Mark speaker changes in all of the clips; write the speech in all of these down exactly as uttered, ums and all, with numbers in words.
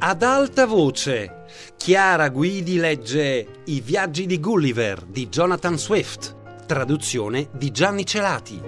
Speaker 1: Ad alta voce, Chiara Guidi legge I viaggi di Gulliver di Jonathan Swift, traduzione di Gianni Celati.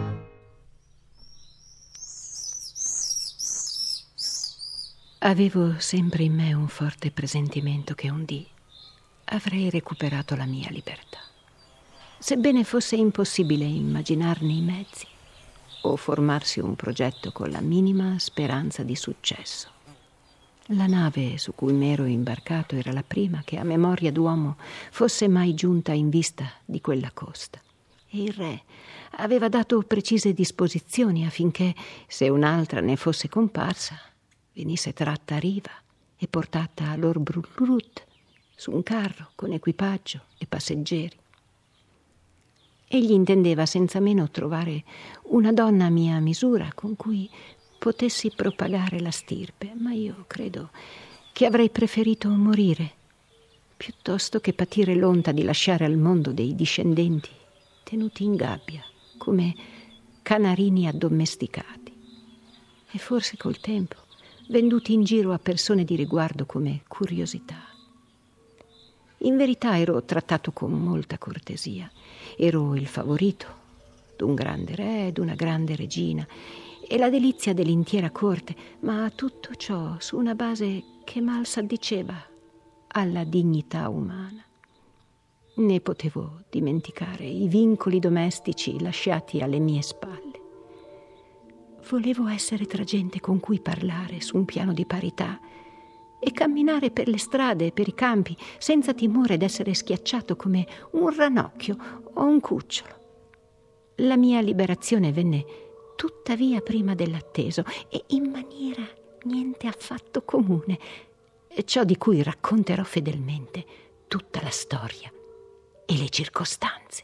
Speaker 2: Avevo sempre in me un forte presentimento che un dì avrei recuperato la mia libertà, sebbene fosse impossibile immaginarne i mezzi o formarsi un progetto con la minima speranza di successo. La nave su cui m'ero imbarcato era la prima che a memoria d'uomo fosse mai giunta in vista di quella costa, e il re aveva dato precise disposizioni affinché, se un'altra ne fosse comparsa, venisse tratta a riva e portata a Lord Brulbrut su un carro con equipaggio e passeggeri. Egli intendeva senza meno trovare una donna a mia misura con cui potessi propagare la stirpe, ma io credo che avrei preferito morire piuttosto che patire l'onta di lasciare al mondo dei discendenti tenuti in gabbia come canarini addomesticati e forse col tempo venduti in giro a persone di riguardo come curiosità. In verità ero trattato con molta cortesia. Ero il favorito d'un grande re e d'una grande regina e la delizia dell'intera corte, ma tutto ciò su una base che mal s'addiceva alla dignità umana. Ne potevo dimenticare i vincoli domestici lasciati alle mie spalle. Volevo essere tra gente con cui parlare su un piano di parità e camminare per le strade e per i campi senza timore d'essere schiacciato come un ranocchio o un cucciolo. La mia liberazione venne tuttavia prima dell'atteso e in maniera niente affatto comune, ciò di cui racconterò fedelmente tutta la storia e le circostanze.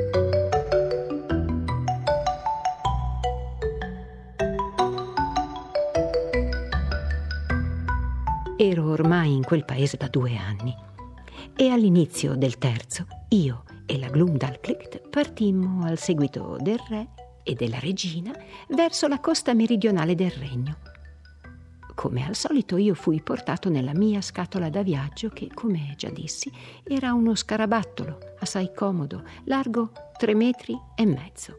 Speaker 2: Ero ormai in quel paese da due anni e all'inizio del terzo io e la Glumdalclitch partimmo al seguito del re e della regina verso la costa meridionale del regno. Come al solito io fui portato nella mia scatola da viaggio che, come già dissi, era uno scarabattolo assai comodo, largo tre metri e mezzo.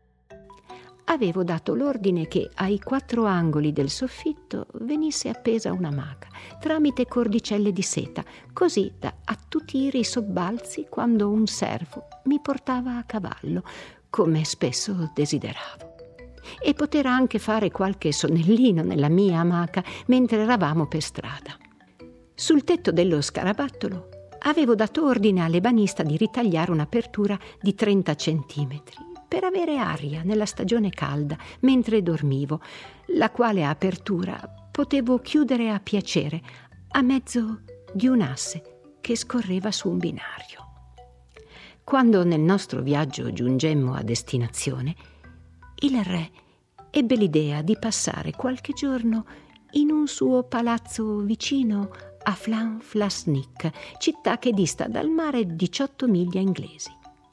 Speaker 2: Avevo dato l'ordine che ai quattro angoli del soffitto venisse appesa una maca tramite cordicelle di seta, così da attutire i sobbalzi quando un servo mi portava a cavallo, come spesso desideravo, e poter anche fare qualche sonnellino nella mia amaca mentre eravamo per strada. Sul tetto dello scarabattolo avevo dato ordine all'ebanista di ritagliare un'apertura di trenta centimetri per avere aria nella stagione calda mentre dormivo, la quale apertura potevo chiudere a piacere a mezzo di un asse che scorreva su un binario. Quando nel nostro viaggio giungemmo a destinazione, il re ebbe l'idea di passare qualche giorno in un suo palazzo vicino a Flanflasnic, città che dista dal mare diciotto miglia inglesi.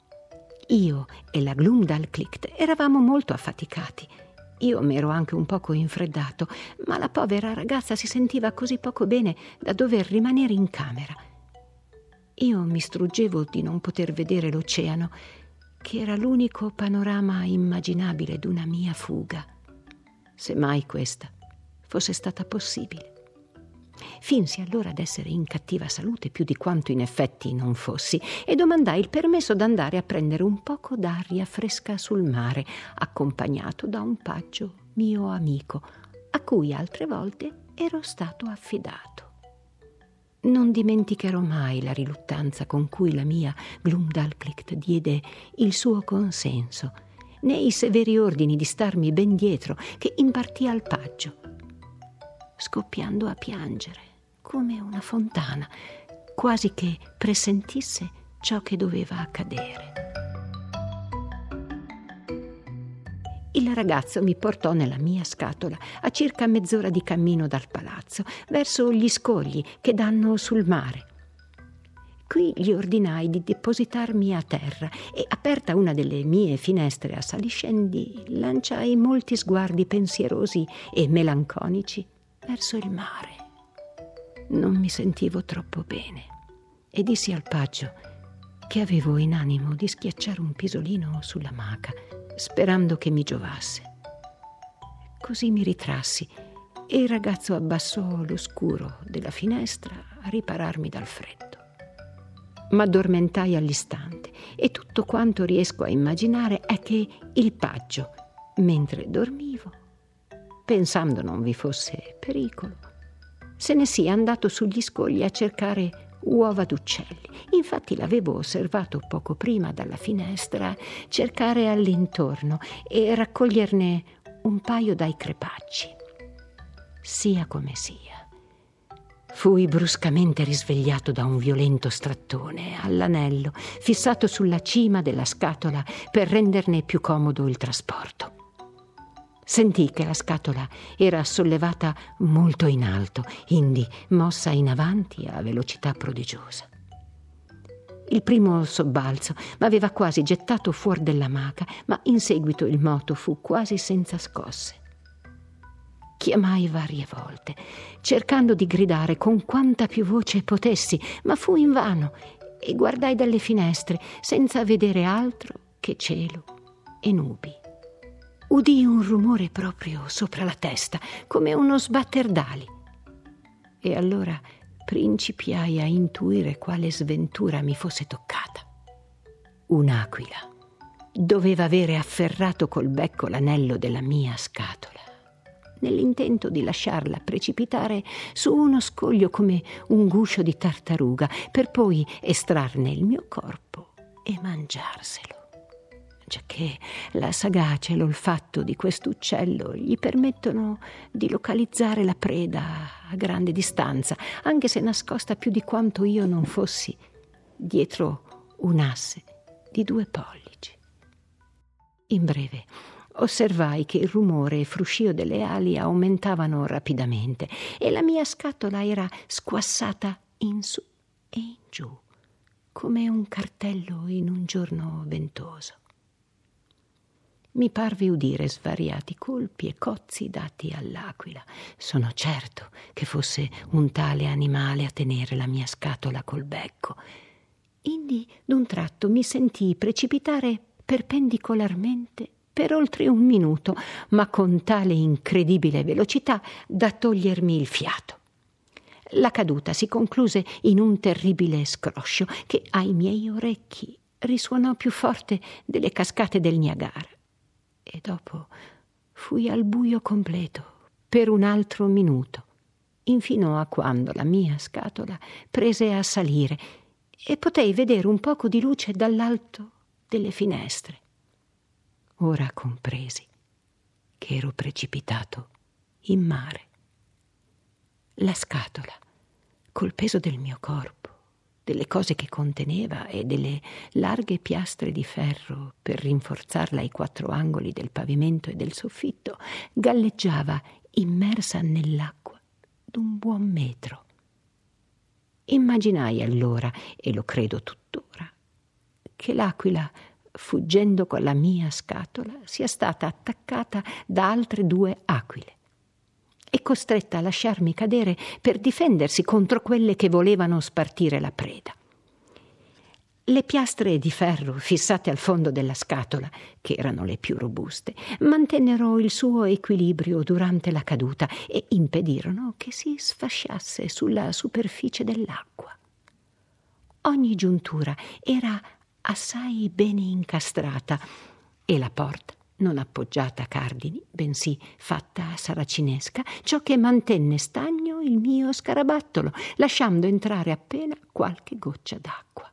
Speaker 2: Io e la Glumdalclitch eravamo molto affaticati. Io m'ero anche un poco infreddato, ma la povera ragazza si sentiva così poco bene da dover rimanere in camera. Io mi struggevo di non poter vedere l'oceano, che era l'unico panorama immaginabile d'una mia fuga, se mai questa fosse stata possibile. Finsi allora d'essere in cattiva salute più di quanto in effetti non fossi e domandai il permesso d'andare a prendere un poco d'aria fresca sul mare, accompagnato da un paggio mio amico, a cui altre volte ero stato affidato. Non dimenticherò mai la riluttanza con cui la mia Glumdalclitch diede il suo consenso, né i severi ordini di starmi ben dietro che impartì al paggio, scoppiando a piangere come una fontana, quasi che presentisse ciò che doveva accadere. Il ragazzo mi portò nella mia scatola a circa mezz'ora di cammino dal palazzo, verso gli scogli che danno sul mare. Qui gli ordinai di depositarmi a terra e, aperta una delle mie finestre a saliscendi, lanciai molti sguardi pensierosi e melanconici verso il mare. non mi sentivo troppo bene e dissi al paggio che avevo in animo di schiacciare un pisolino sull'amaca, sperando che mi giovasse. Così mi ritrassi e il ragazzo abbassò lo scuro della finestra a ripararmi dal freddo. M'addormentai all'istante e tutto quanto riesco a immaginare è che il paggio, mentre dormivo, pensando non vi fosse pericolo, se ne sia andato sugli scogli a cercare uova d'uccelli. Infatti l'avevo osservato poco prima dalla finestra cercare all'intorno e raccoglierne un paio dai crepacci. Sia come sia, fui bruscamente risvegliato da un violento strattone all'anello fissato sulla cima della scatola per renderne più comodo il trasporto. Sentii che la scatola era sollevata molto in alto, indi mossa in avanti a velocità prodigiosa. Il primo sobbalzo m'aveva quasi gettato fuori dell'amaca, ma in seguito il moto fu quasi senza scosse. Chiamai varie volte, cercando di gridare con quanta più voce potessi, ma fu invano, e guardai dalle finestre senza vedere altro che cielo e nubi. Udii un rumore proprio sopra la testa, come uno sbatter d'ali. E allora principiai a intuire quale sventura mi fosse toccata. Un'aquila doveva avere afferrato col becco l'anello della mia scatola, nell'intento di lasciarla precipitare su uno scoglio come un guscio di tartaruga, per poi estrarne il mio corpo e mangiarselo. Giacché la sagacia e l'olfatto di quest'uccello gli permettono di localizzare la preda a grande distanza, anche se nascosta più di quanto io non fossi dietro un asse di due pollici. In breve, osservai che il rumore e fruscio delle ali aumentavano rapidamente e la mia scatola era squassata in su e in giù, come un cartello in un giorno ventoso. Mi parve udire svariati colpi e cozzi dati all'aquila. Sono certo che fosse un tale animale a tenere la mia scatola col becco. Indi, d'un tratto, mi sentii precipitare perpendicolarmente per oltre un minuto, ma con tale incredibile velocità da togliermi il fiato. La caduta si concluse in un terribile scroscio che ai miei orecchi risuonò più forte delle cascate del Niagara. E dopo fui al buio completo per un altro minuto, infino a quando la mia scatola prese a salire e potei vedere un poco di luce dall'alto delle finestre. Ora compresi che ero precipitato in mare. La scatola, col peso del mio corpo, delle cose che conteneva e delle larghe piastre di ferro per rinforzarla ai quattro angoli del pavimento e del soffitto, galleggiava immersa nell'acqua d'un buon metro. Immaginai allora, e lo credo tuttora, che l'aquila, fuggendo con la mia scatola, sia stata attaccata da altre due aquile e costretta a lasciarmi cadere per difendersi contro quelle che volevano spartire la preda. Le piastre di ferro fissate al fondo della scatola, che erano le più robuste, mantennero il suo equilibrio durante la caduta e impedirono che si sfasciasse sulla superficie dell'acqua. Ogni giuntura era assai bene incastrata e la porta non appoggiata a cardini, bensì fatta a saracinesca, ciò che mantenne stagno il mio scarabattolo, lasciando entrare appena qualche goccia d'acqua.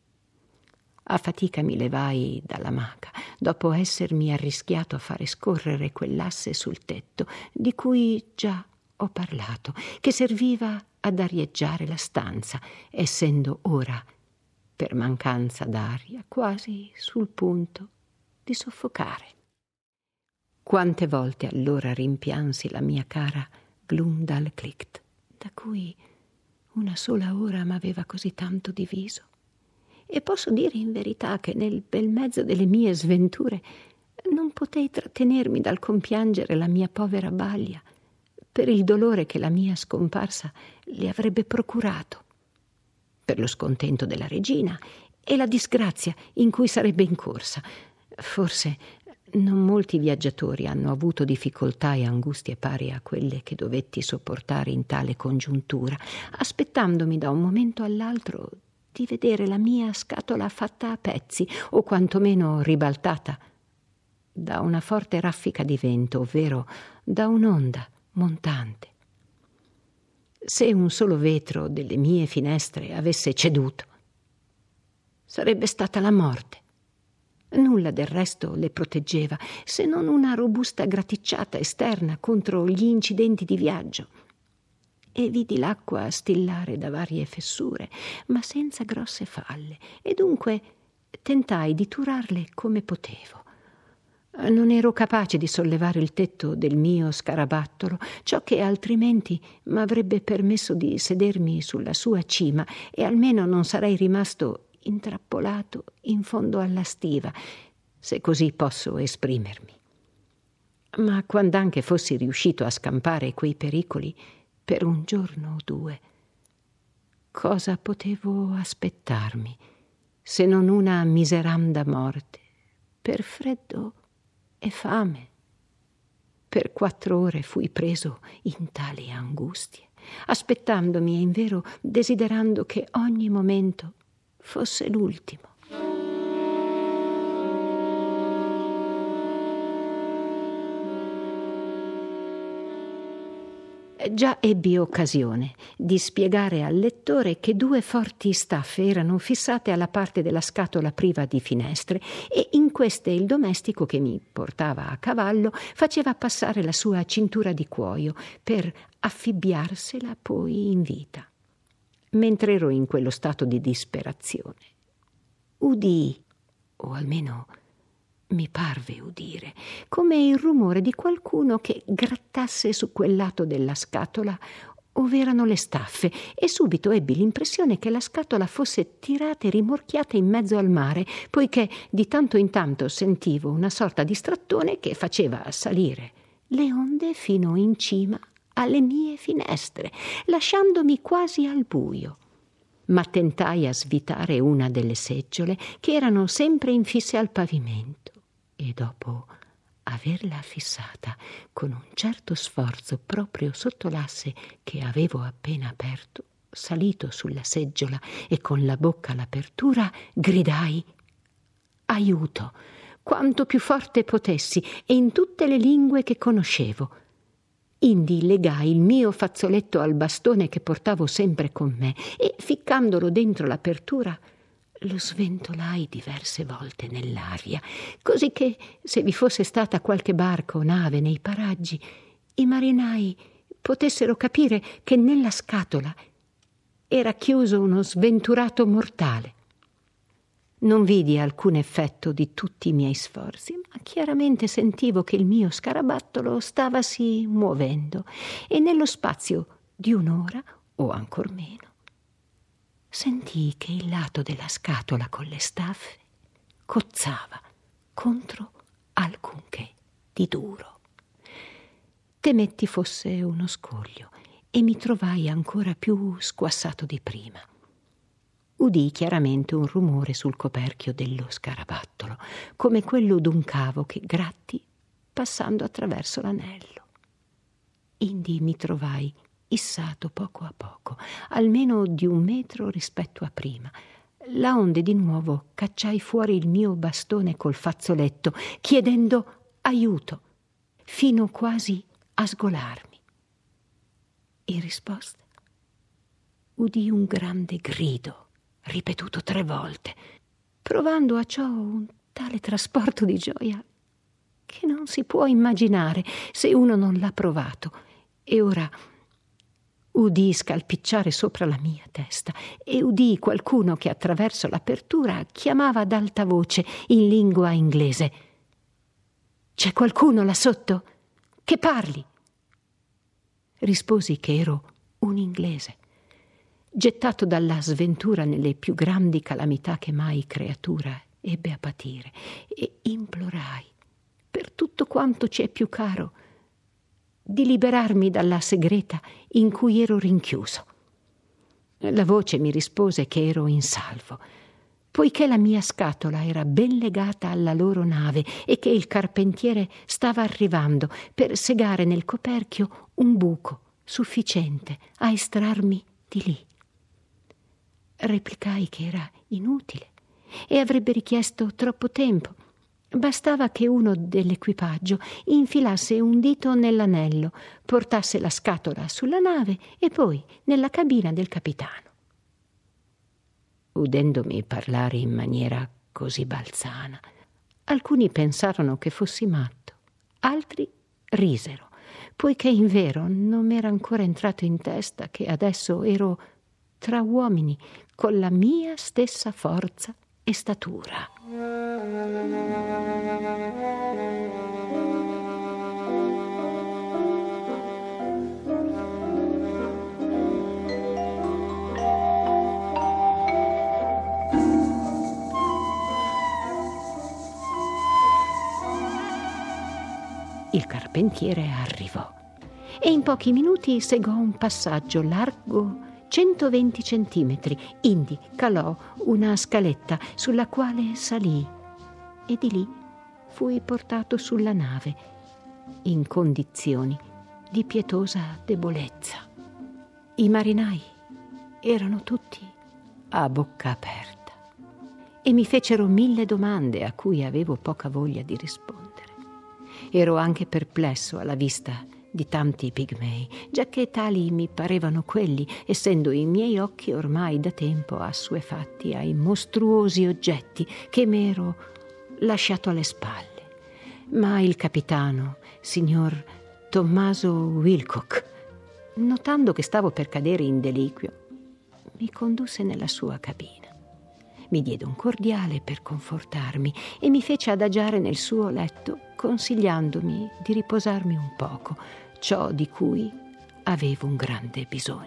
Speaker 2: A fatica mi levai dall'amaca, dopo essermi arrischiato a fare scorrere quell'asse sul tetto, di cui già ho parlato, che serviva ad arieggiare la stanza, essendo ora, per mancanza d'aria, quasi sul punto di soffocare. Quante volte allora rimpiansi la mia cara Glumdalclitch, da cui una sola ora m'aveva così tanto diviso. E posso dire in verità che nel bel mezzo delle mie sventure non potei trattenermi dal compiangere la mia povera Balia, per il dolore che la mia scomparsa le avrebbe procurato, per lo scontento della regina e la disgrazia in cui sarebbe incorsa. Forse non molti viaggiatori hanno avuto difficoltà e angustie pari a quelle che dovetti sopportare in tale congiuntura, aspettandomi da un momento all'altro di vedere la mia scatola fatta a pezzi o quantomeno ribaltata da una forte raffica di vento, ovvero da un'onda montante. Se un solo vetro delle mie finestre avesse ceduto, sarebbe stata la morte. Nulla del resto le proteggeva, se non una robusta graticciata esterna contro gli incidenti di viaggio. E vidi l'acqua stillare da varie fessure, ma senza grosse falle, e dunque tentai di turarle come potevo. Non ero capace di sollevare il tetto del mio scarabattolo, ciò che altrimenti m'avrebbe permesso di sedermi sulla sua cima e almeno non sarei rimasto intrappolato in fondo alla stiva, se così posso esprimermi. Ma quand'anche fossi riuscito a scampare quei pericoli per un giorno o due, cosa potevo aspettarmi se non una miseranda morte per freddo e fame? Per quattro ore fui preso in tali angustie, aspettandomi e invero desiderando che ogni momento fosse l'ultimo. Già ebbi occasione di spiegare al lettore che due forti staffe erano fissate alla parte della scatola priva di finestre e in queste il domestico che mi portava a cavallo faceva passare la sua cintura di cuoio per affibbiarsela poi in vita. Mentre ero in quello stato di disperazione, udii, o almeno mi parve udire, come il rumore di qualcuno che grattasse su quel lato della scatola ov'erano le staffe, e subito ebbi l'impressione che la scatola fosse tirata e rimorchiata in mezzo al mare, poiché di tanto in tanto sentivo una sorta di strattone che faceva salire le onde fino in cima alle mie finestre, lasciandomi quasi al buio. Ma tentai a svitare una delle seggiole che erano sempre infisse al pavimento e dopo averla fissata con un certo sforzo proprio sotto l'asse che avevo appena aperto, salito sulla seggiola e con la bocca all'apertura, gridai aiuto quanto più forte potessi e in tutte le lingue che conoscevo. Indi legai il mio fazzoletto al bastone che portavo sempre con me e, ficcandolo dentro l'apertura, lo sventolai diverse volte nell'aria, così che, se vi fosse stata qualche barca o nave nei paraggi, i marinai potessero capire che nella scatola era chiuso uno sventurato mortale. Non vidi alcun effetto di tutti i miei sforzi, ma chiaramente sentivo che il mio scarabattolo stavasi muovendo e nello spazio di un'ora, o ancor meno, sentii che il lato della scatola con le staffe cozzava contro alcunché di duro. Temetti fosse uno scoglio e mi trovai ancora più squassato di prima. Udii chiaramente un rumore sul coperchio dello scarabattolo, come quello d'un cavo che gratti passando attraverso l'anello. Indi mi trovai issato poco a poco, almeno di un metro rispetto a prima. La onde di nuovo cacciai fuori il mio bastone col fazzoletto, chiedendo aiuto, fino quasi a sgolarmi. In risposta udii un grande grido, ripetuto tre volte, provando a ciò un tale trasporto di gioia che non si può immaginare se uno non l'ha provato. E ora udii scalpicciare sopra la mia testa e udii qualcuno che attraverso l'apertura chiamava ad alta voce in lingua inglese: «C'è qualcuno là sotto? Che parli?» Risposi che ero un inglese, gettato dalla sventura nelle più grandi calamità che mai creatura ebbe a patire, e implorai per tutto quanto ci è più caro di liberarmi dalla segreta in cui ero rinchiuso. La voce mi rispose che ero in salvo, poiché la mia scatola era ben legata alla loro nave e che il carpentiere stava arrivando per segare nel coperchio un buco sufficiente a estrarmi di lì. Replicai che era inutile e avrebbe richiesto troppo tempo. Bastava che uno dell'equipaggio infilasse un dito nell'anello, portasse la scatola sulla nave e poi nella cabina del capitano. Udendomi parlare in maniera così balzana, alcuni pensarono che fossi matto, altri risero, poiché invero non m'era ancora entrato in testa che adesso ero tra uomini con la mia stessa forza e statura. Il carpentiere arrivò e in pochi minuti segò un passaggio largo centoventi centimetri, indi calò una scaletta sulla quale salì e di lì fui portato sulla nave in condizioni di pietosa debolezza. I marinai erano tutti a bocca aperta e mi fecero mille domande a cui avevo poca voglia di rispondere. Ero anche perplesso alla vista di tanti pigmei, giacché tali mi parevano quelli, essendo i miei occhi ormai da tempo assuefatti ai mostruosi oggetti che m'ero lasciato alle spalle. Ma il capitano, signor Tommaso Wilcock, notando che stavo per cadere in deliquio, mi condusse nella sua cabina. Mi diede un cordiale per confortarmi e mi fece adagiare nel suo letto, consigliandomi di riposarmi un poco, ciò di cui avevo un grande bisogno.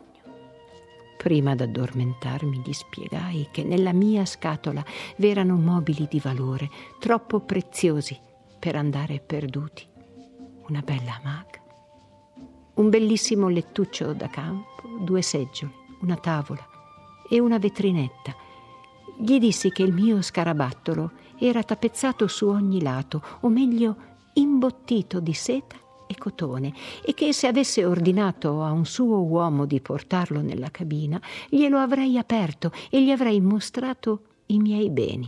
Speaker 2: Prima d'addormentarmi gli spiegai che nella mia scatola v'erano mobili di valore troppo preziosi per andare perduti. Una bella hamaca, un bellissimo lettuccio da campo, due seggiole, una tavola e una vetrinetta. Gli dissi che il mio scarabattolo era tappezzato su ogni lato, o meglio imbottito di seta e cotone, e che se avesse ordinato a un suo uomo di portarlo nella cabina, glielo avrei aperto e gli avrei mostrato i miei beni.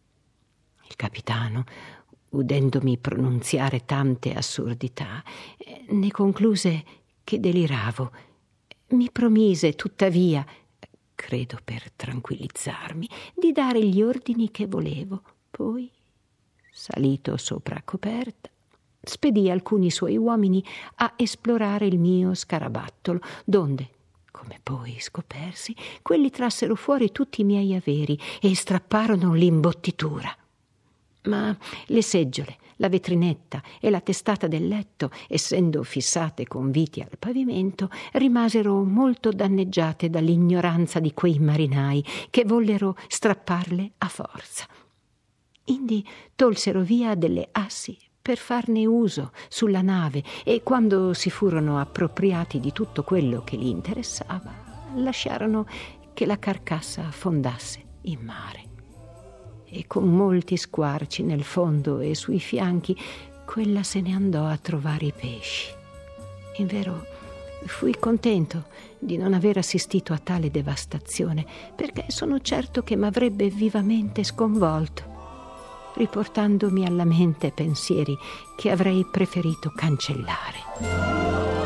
Speaker 2: Il capitano, udendomi pronunziare tante assurdità, ne concluse che deliravo. Mi promise, tuttavia, credo per tranquillizzarmi, di dare gli ordini che volevo. Poi, salito sopra coperta, spedì alcuni suoi uomini a esplorare il mio scarabattolo, donde, come poi scopersi, quelli trassero fuori tutti i miei averi e strapparono l'imbottitura. Ma le seggiole, la vetrinetta e la testata del letto, essendo fissate con viti al pavimento, rimasero molto danneggiate dall'ignoranza di quei marinai che vollero strapparle a forza. Indi tolsero via delle assi per farne uso sulla nave e, quando si furono appropriati di tutto quello che li interessava, lasciarono che la carcassa affondasse in mare. E con molti squarci nel fondo e sui fianchi, quella se ne andò a trovare i pesci. Invero, fui contento di non aver assistito a tale devastazione, perché sono certo che m'avrebbe vivamente sconvolto, riportandomi alla mente pensieri che avrei preferito cancellare.